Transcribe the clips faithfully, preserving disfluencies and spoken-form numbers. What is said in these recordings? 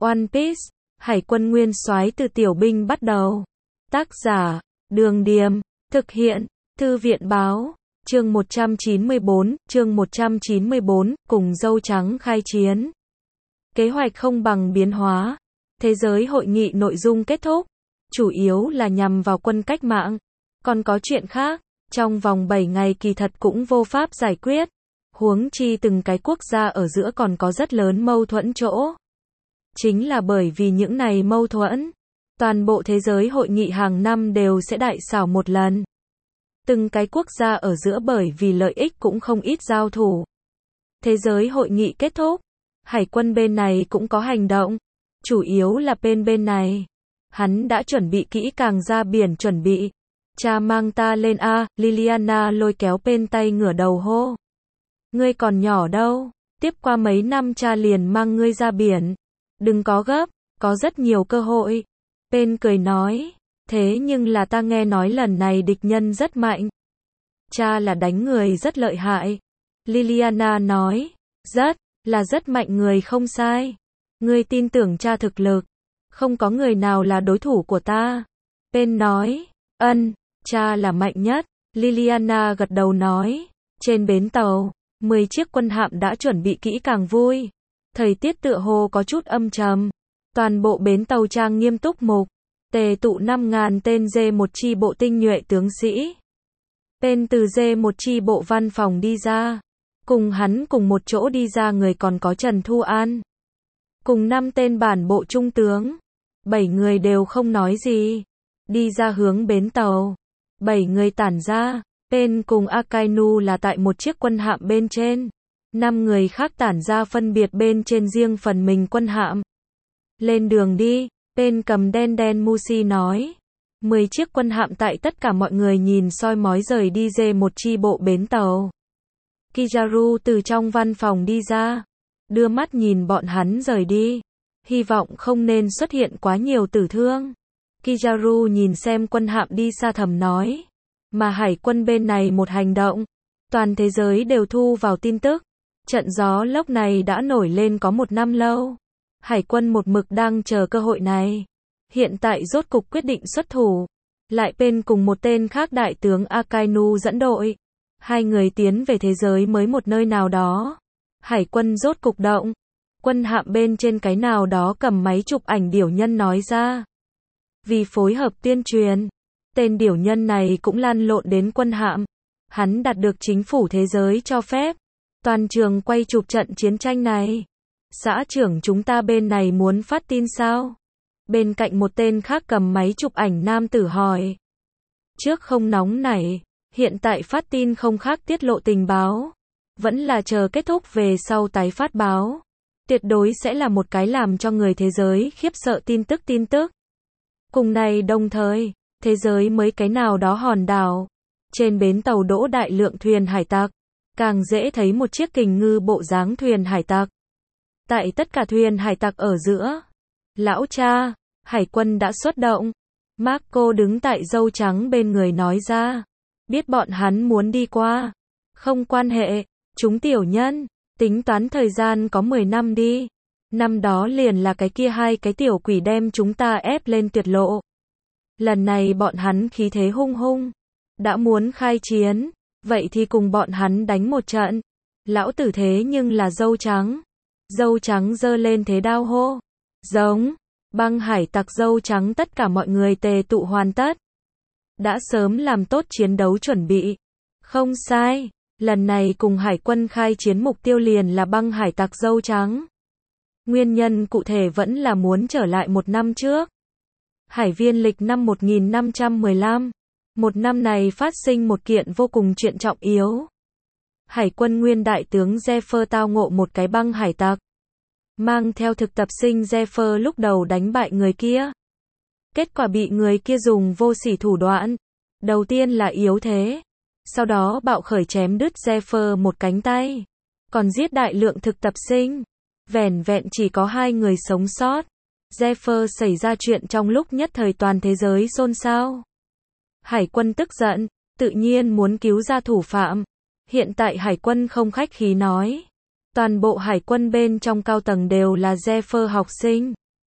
One Piece, Hải quân nguyên soái từ tiểu binh bắt đầu. Tác giả, Đường Điềm, thực hiện, Thư viện Báo, chương một trăm chín mươi bốn, chương một trăm chín mươi bốn, cùng dâu trắng khai chiến. Kế hoạch không bằng biến hóa. Thế giới hội nghị nội dung kết thúc, chủ yếu là nhằm vào quân cách mạng, còn có chuyện khác, trong vòng bảy ngày kỳ thật cũng vô pháp giải quyết. Huống chi từng cái quốc gia ở giữa còn có rất lớn mâu thuẫn chỗ. Chính là bởi vì những này mâu thuẫn, toàn bộ thế giới hội nghị hàng năm đều sẽ đại xảo một lần. Từng cái quốc gia ở giữa bởi vì lợi ích cũng không ít giao thủ. Thế giới hội nghị kết thúc, hải quân bên này cũng có hành động, chủ yếu là bên bên này. Hắn đã chuẩn bị kỹ càng ra biển chuẩn bị. Cha mang ta lên a, Liliana lôi kéo bên tay ngửa đầu hô. Ngươi còn nhỏ đâu, tiếp qua mấy năm cha liền mang ngươi ra biển. Đừng có gấp, có rất nhiều cơ hội. Bên cười nói, thế nhưng là ta nghe nói lần này địch nhân rất mạnh. Cha là đánh người rất lợi hại. Liliana nói, rất, là rất mạnh người không sai. Ngươi tin tưởng cha thực lực, không có người nào là đối thủ của ta. Bên nói, ân, cha là mạnh nhất. Liliana gật đầu nói, trên bến tàu, mười chiếc quân hạm đã chuẩn bị kỹ càng vui. Thời tiết tựa hồ có chút âm trầm. Toàn bộ bến tàu trang nghiêm túc mục. Tề tụ năm ngàn tên dê một chi bộ tinh nhuệ tướng sĩ. Tên từ dê một chi bộ văn phòng đi ra. Cùng hắn cùng một chỗ đi ra người còn có Trần Thu An. Cùng năm tên bản bộ trung tướng. Bảy người đều không nói gì. Đi ra hướng bến tàu. Bảy người tản ra. Bên cùng Akainu là tại một chiếc quân hạm bên trên. Năm người khác tản ra phân biệt bên trên riêng phần mình quân hạm. Lên đường đi, bên cầm đen đen Mushi nói. Mười chiếc quân hạm tại tất cả mọi người nhìn soi mói rời đi dê một chi bộ bến tàu. Kizaru từ trong văn phòng đi ra. Đưa mắt nhìn bọn hắn rời đi. Hy vọng không nên xuất hiện quá nhiều tử thương. Kizaru nhìn xem quân hạm đi xa thầm nói. Mà hải quân bên này một hành động. Toàn thế giới đều thu vào tin tức. Trận gió lốc này đã nổi lên có một năm lâu. Hải quân một mực đang chờ cơ hội này. Hiện tại rốt cục quyết định xuất thủ. Lại bên cùng một tên khác đại tướng Akainu dẫn đội. Hai người tiến về thế giới mới một nơi nào đó. Hải quân rốt cục động. Quân hạm bên trên cái nào đó cầm máy chụp ảnh điểu nhân nói ra. Vì phối hợp tuyên truyền, tên điểu nhân này cũng lan lộn đến quân hạm. Hắn đạt được chính phủ thế giới cho phép. Toàn trường quay chụp trận chiến tranh này. Xã trưởng chúng ta bên này muốn phát tin sao? Bên cạnh một tên khác cầm máy chụp ảnh nam tử hỏi. Trước không nóng nảy, hiện tại phát tin không khác tiết lộ tình báo. Vẫn là chờ kết thúc về sau tái phát báo. Tuyệt đối sẽ là một cái làm cho người thế giới khiếp sợ tin tức tin tức. Cùng này đồng thời, thế giới mới cái nào đó hòn đảo. Trên bến tàu đỗ đại lượng thuyền hải tặc. Càng dễ thấy một chiếc kình ngư bộ dáng thuyền hải tặc. Tại tất cả thuyền hải tặc ở giữa. Lão cha, hải quân đã xuất động. Marco đứng tại dâu trắng bên người nói ra. Biết bọn hắn muốn đi qua. Không quan hệ, chúng tiểu nhân. Tính toán thời gian có mười năm đi. Năm đó liền là cái kia hai cái tiểu quỷ đem chúng ta ép lên tuyệt lộ. Lần này bọn hắn khí thế hung hung. Đã muốn khai chiến. Vậy thì cùng bọn hắn đánh một trận. Lão tử thế nhưng là dâu trắng. Dâu trắng giơ lên thế đao hô. Giống. Băng hải tặc dâu trắng tất cả mọi người tề tụ hoàn tất. Đã sớm làm tốt chiến đấu chuẩn bị. Không sai. Lần này cùng hải quân khai chiến mục tiêu liền là băng hải tặc dâu trắng. Nguyên nhân cụ thể vẫn là muốn trở lại một năm trước. Hải viên lịch năm một nghìn năm trăm mười lăm. Một năm này phát sinh một kiện vô cùng chuyện trọng yếu. Hải quân nguyên đại tướng Zephyr tao ngộ một cái băng hải tặc. Mang theo thực tập sinh Zephyr lúc đầu đánh bại người kia. Kết quả bị người kia dùng vô sỉ thủ đoạn. Đầu tiên là yếu thế. Sau đó bạo khởi chém đứt Zephyr một cánh tay. Còn giết đại lượng thực tập sinh. Vẻn vẹn chỉ có hai người sống sót. Zephyr xảy ra chuyện trong lúc nhất thời toàn thế giới xôn xao. Hải quân tức giận, tự nhiên muốn cứu ra thủ phạm. Hiện tại hải quân không khách khí nói. Toàn bộ hải quân bên trong cao tầng đều là Zephyr học sinh.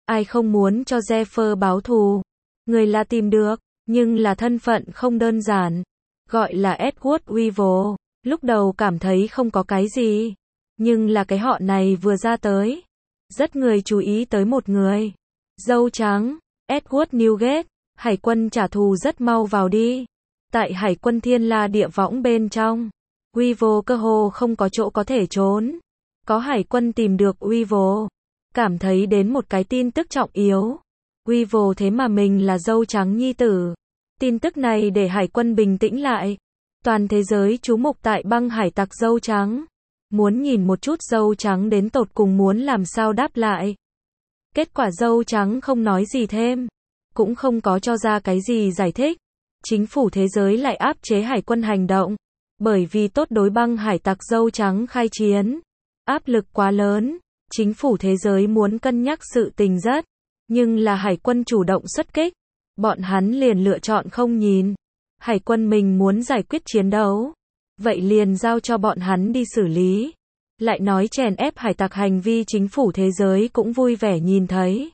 ai không muốn cho Zephyr báo thù. Người là tìm được, nhưng là thân phận không đơn giản. Gọi là Edward Weevil. Lúc đầu cảm thấy không có cái gì. Nhưng là cái họ này vừa ra tới. Rất người chú ý tới một người. Dâu trắng, Edward Newgate. Hải quân trả thù rất mau vào đi. Tại hải quân thiên la địa võng bên trong. Weevil cơ hồ không có chỗ có thể trốn. Có hải quân tìm được Weevil. Cảm thấy đến một cái tin tức trọng yếu. Weevil thế mà mình là dâu trắng nhi tử. Tin tức này để hải quân bình tĩnh lại. Toàn thế giới chú mục tại băng hải tặc dâu trắng. Muốn nhìn một chút dâu trắng đến tột cùng muốn làm sao đáp lại. Kết quả dâu trắng không nói gì thêm. Cũng không có cho ra cái gì giải thích. Chính phủ thế giới lại áp chế hải quân hành động. Bởi vì tốt đối băng hải tặc dâu trắng khai chiến. Áp lực quá lớn. Chính phủ thế giới muốn cân nhắc sự tình rất. Nhưng là hải quân chủ động xuất kích. Bọn hắn liền lựa chọn không nhìn. Hải quân mình muốn giải quyết chiến đấu. Vậy liền giao cho bọn hắn đi xử lý. Lại nói chèn ép hải tặc hành vi chính phủ thế giới cũng vui vẻ nhìn thấy.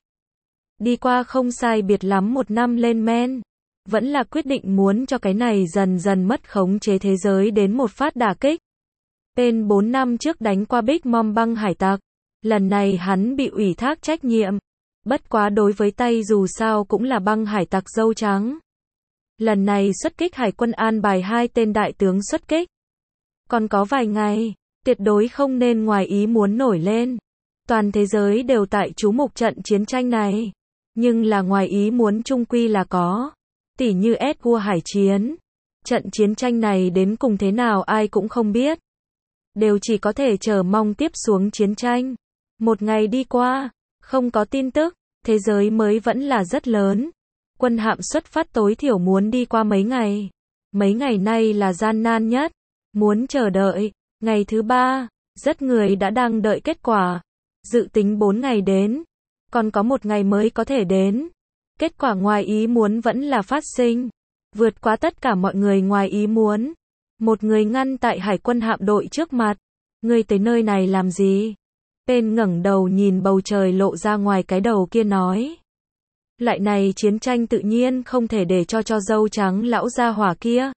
Đi qua không sai biệt lắm một năm lên men. Vẫn là quyết định muốn cho cái này dần dần mất khống chế thế giới đến một phát đả kích. Tên bốn năm trước đánh qua Big Mom băng hải tặc. Lần này hắn bị ủy thác trách nhiệm. Bất quá đối với tay dù sao cũng là băng hải tặc dâu trắng. Lần này xuất kích hải quân an bài hai tên đại tướng xuất kích. Còn có vài ngày, tuyệt đối không nên ngoài ý muốn nổi lên. Toàn thế giới đều tại chú mục trận chiến tranh này. Nhưng là ngoài ý muốn chung quy là có. Tỉ như Edward hải chiến. Trận chiến tranh này đến cùng thế nào ai cũng không biết. Đều chỉ có thể chờ mong tiếp xuống chiến tranh. Một ngày đi qua, không có tin tức, thế giới mới vẫn là rất lớn. Quân hạm xuất phát tối thiểu muốn đi qua mấy ngày. Mấy ngày nay là gian nan nhất. Muốn chờ đợi. Ngày thứ ba, rất người đã đang đợi kết quả. Dự tính bốn ngày đến. Còn có một ngày mới có thể đến. Kết quả ngoài ý muốn vẫn là phát sinh. Vượt quá tất cả mọi người ngoài ý muốn. Một người ngăn tại hải quân hạm đội trước mặt. Ngươi tới nơi này làm gì? Tên ngẩng đầu nhìn bầu trời lộ ra ngoài cái đầu kia nói. Lại này chiến tranh tự nhiên không thể để cho cho dâu trắng lão gia hỏa kia.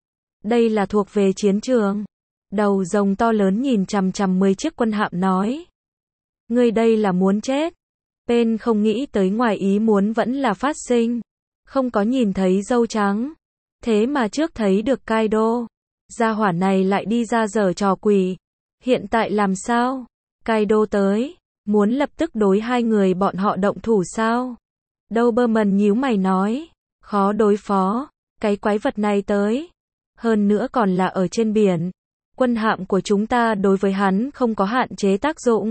Đây là thuộc về chiến trường. Đầu rồng to lớn nhìn chằm chằm mười chiếc quân hạm nói. Ngươi đây là muốn chết. Tên không nghĩ tới ngoài ý muốn vẫn là phát sinh. Không có nhìn thấy dâu trắng. Thế mà trước thấy được Kaido. Gia hỏa này lại đi ra giở trò quỷ. Hiện tại làm sao? Kaido tới. Muốn lập tức đối hai người bọn họ động thủ sao? Doberman nhíu mày nói. Khó đối phó. Cái quái vật này tới. Hơn nữa còn là ở trên biển. Quân hạm của chúng ta đối với hắn không có hạn chế tác dụng.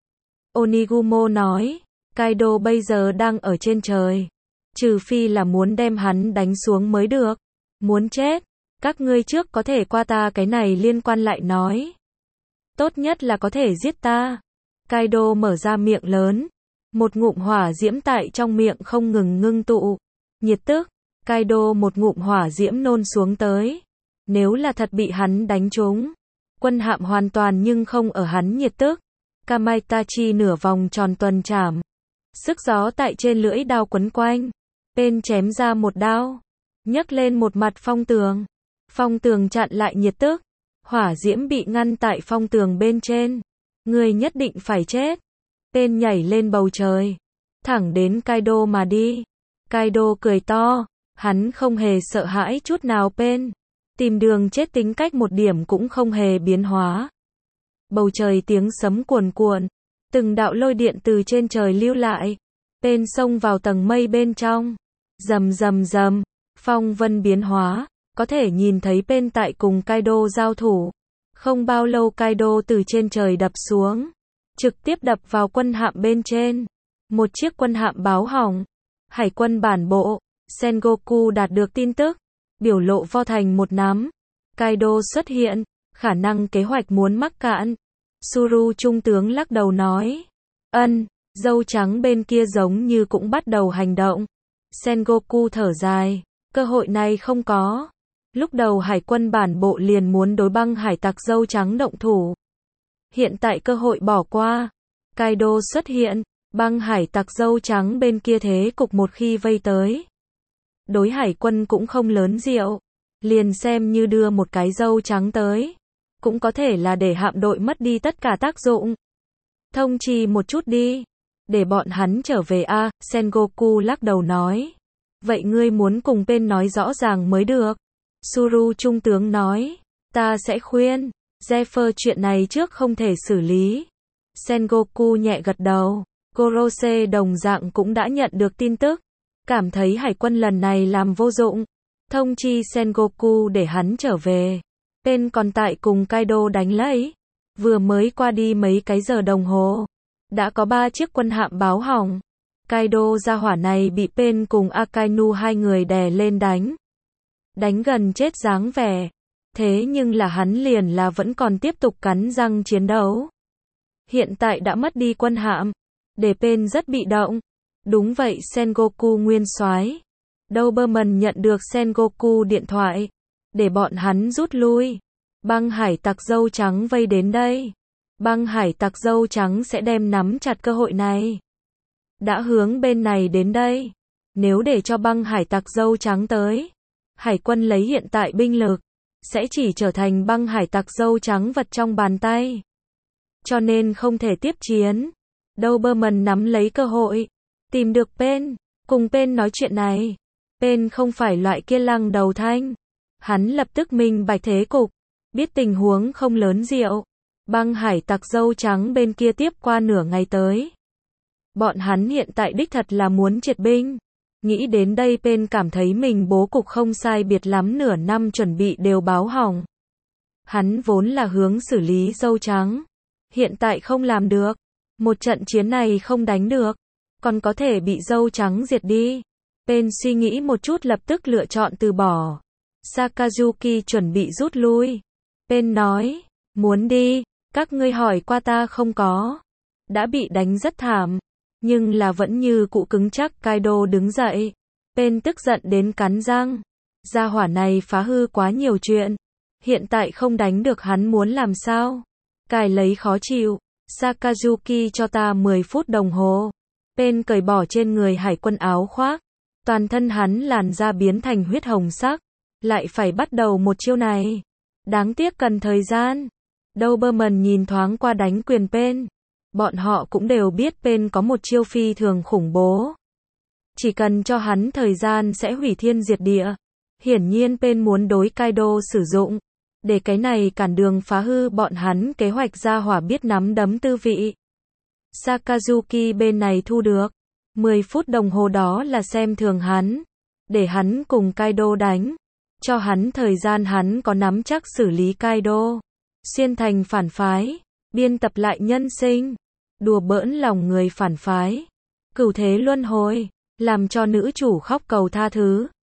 Onigumo nói. Kaido bây giờ đang ở trên trời. Trừ phi là muốn đem hắn đánh xuống mới được. Muốn chết. Các ngươi trước có thể qua ta cái này liên quan lại nói. Tốt nhất là có thể giết ta. Kaido mở ra miệng lớn. Một ngụm hỏa diễm tại trong miệng không ngừng ngưng tụ. Nhiệt tức. Kaido một ngụm hỏa diễm nôn xuống tới. Nếu là thật bị hắn đánh trúng. Quân hạm hoàn toàn nhưng không ở hắn nhiệt tức. Kamaitachi nửa vòng tròn tuần trảm. Sức gió tại trên lưỡi đao quấn quanh. Tên chém ra một đao. Nhấc lên một mặt phong tường. Phong tường chặn lại nhiệt tức. Hỏa diễm bị ngăn tại phong tường bên trên. Người nhất định phải chết. Tên nhảy lên bầu trời. Thẳng đến Kaido mà đi. Kaido cười to. Hắn không hề sợ hãi chút nào Pen. Tìm đường chết tính cách một điểm cũng không hề biến hóa. Bầu trời tiếng sấm cuồn cuộn. Từng đạo lôi điện từ trên trời lưu lại. Pen xông vào tầng mây bên trong. Rầm rầm rầm. Phong vân biến hóa. Có thể nhìn thấy Pen tại cùng Kaido giao thủ. Không bao lâu Kaido từ trên trời đập xuống. Trực tiếp đập vào quân hạm bên trên. Một chiếc quân hạm báo hỏng. Hải quân bản bộ. Sengoku đạt được tin tức. Biểu lộ vo thành một nắm. Kaido xuất hiện. Khả năng kế hoạch muốn mắc cạn. Suru trung tướng lắc đầu nói. Ân, dâu trắng bên kia giống như cũng bắt đầu hành động. Sengoku thở dài. Cơ hội này không có. Lúc đầu hải quân bản bộ liền muốn đối băng hải tặc dâu trắng động thủ. Hiện tại cơ hội bỏ qua. Kaido xuất hiện. Băng hải tặc dâu trắng bên kia thế cục một khi vây tới. Đối hải quân cũng không lớn rượu. Liền xem như đưa một cái dâu trắng tới. Cũng có thể là để hạm đội mất đi tất cả tác dụng. Thông trì một chút đi. Để bọn hắn trở về a à, Sengoku lắc đầu nói. Vậy ngươi muốn cùng bên nói rõ ràng mới được. Suru trung tướng nói. Ta sẽ khuyên. Zephyr chuyện này trước không thể xử lý. Sengoku nhẹ gật đầu. Gorose đồng dạng cũng đã nhận được tin tức. Cảm thấy hải quân lần này làm vô dụng. Thông chi Sengoku để hắn trở về. Pen còn tại cùng Kaido đánh lấy. Vừa mới qua đi mấy cái giờ đồng hồ. Đã có ba chiếc quân hạm báo hỏng. Kaido gia hỏa này bị Pen cùng Akainu hai người đè lên đánh. Đánh gần chết dáng vẻ. Thế nhưng là hắn liền là vẫn còn tiếp tục cắn răng chiến đấu. Hiện tại đã mất đi quân hạm. Để Pen rất bị động. Đúng vậy Sengoku nguyên soái. Doberman nhận được Sengoku điện thoại. Để bọn hắn rút lui. Băng hải tặc dâu trắng vây đến đây. Băng hải tặc dâu trắng sẽ đem nắm chặt cơ hội này. Đã hướng bên này đến đây. Nếu để cho băng hải tặc dâu trắng tới. Hải quân lấy hiện tại binh lực. Sẽ chỉ trở thành băng hải tặc dâu trắng vật trong bàn tay. Cho nên không thể tiếp chiến. Doberman nắm lấy cơ hội. Tìm được Pen. Cùng Pen nói chuyện này. Pen không phải loại kia lăng đầu thanh. Hắn lập tức minh bạch thế cục. Biết tình huống không lớn rượu. Băng hải tặc dâu trắng bên kia tiếp qua nửa ngày tới. Bọn hắn hiện tại đích thật là muốn triệt binh. Nghĩ đến đây Pen cảm thấy mình bố cục không sai biệt lắm, nửa năm chuẩn bị đều báo hỏng. Hắn vốn là hướng xử lý dâu trắng. Hiện tại không làm được. Một trận chiến này không đánh được. Còn có thể bị dâu trắng diệt đi. Pen suy nghĩ một chút lập tức lựa chọn từ bỏ. Sakazuki chuẩn bị rút lui. Pen nói, muốn đi, các ngươi hỏi qua ta không có. Đã bị đánh rất thảm. Nhưng là vẫn như cụ cứng chắc. Kaido đứng dậy. Pen tức giận đến cắn răng. Gia hỏa này phá hư quá nhiều chuyện. Hiện tại không đánh được hắn muốn làm sao? Cài lấy khó chịu. Sakazuki cho ta mười phút đồng hồ. Pen cởi bỏ trên người hải quân áo khoác. Toàn thân hắn làn da biến thành huyết hồng sắc. Lại phải bắt đầu một chiêu này. Đáng tiếc cần thời gian. Doberman nhìn thoáng qua đánh quyền Pen. Bọn họ cũng đều biết Pen có một chiêu phi thường khủng bố. Chỉ cần cho hắn thời gian sẽ hủy thiên diệt địa. Hiển nhiên Pen muốn đối Kaido sử dụng. Để cái này cản đường phá hư bọn hắn kế hoạch, ra hỏa biết nắm đấm tư vị. Sakazuki bên này thu được. mười phút đồng hồ đó là xem thường hắn. Để hắn cùng Kaido đánh. Cho hắn thời gian hắn có nắm chắc xử lý Kaido. Xuyên thành phản phái. Biên tập lại nhân sinh. Đùa bỡn lòng người phản phái. Cửu thế luân hồi. Làm cho nữ chủ khóc cầu tha thứ.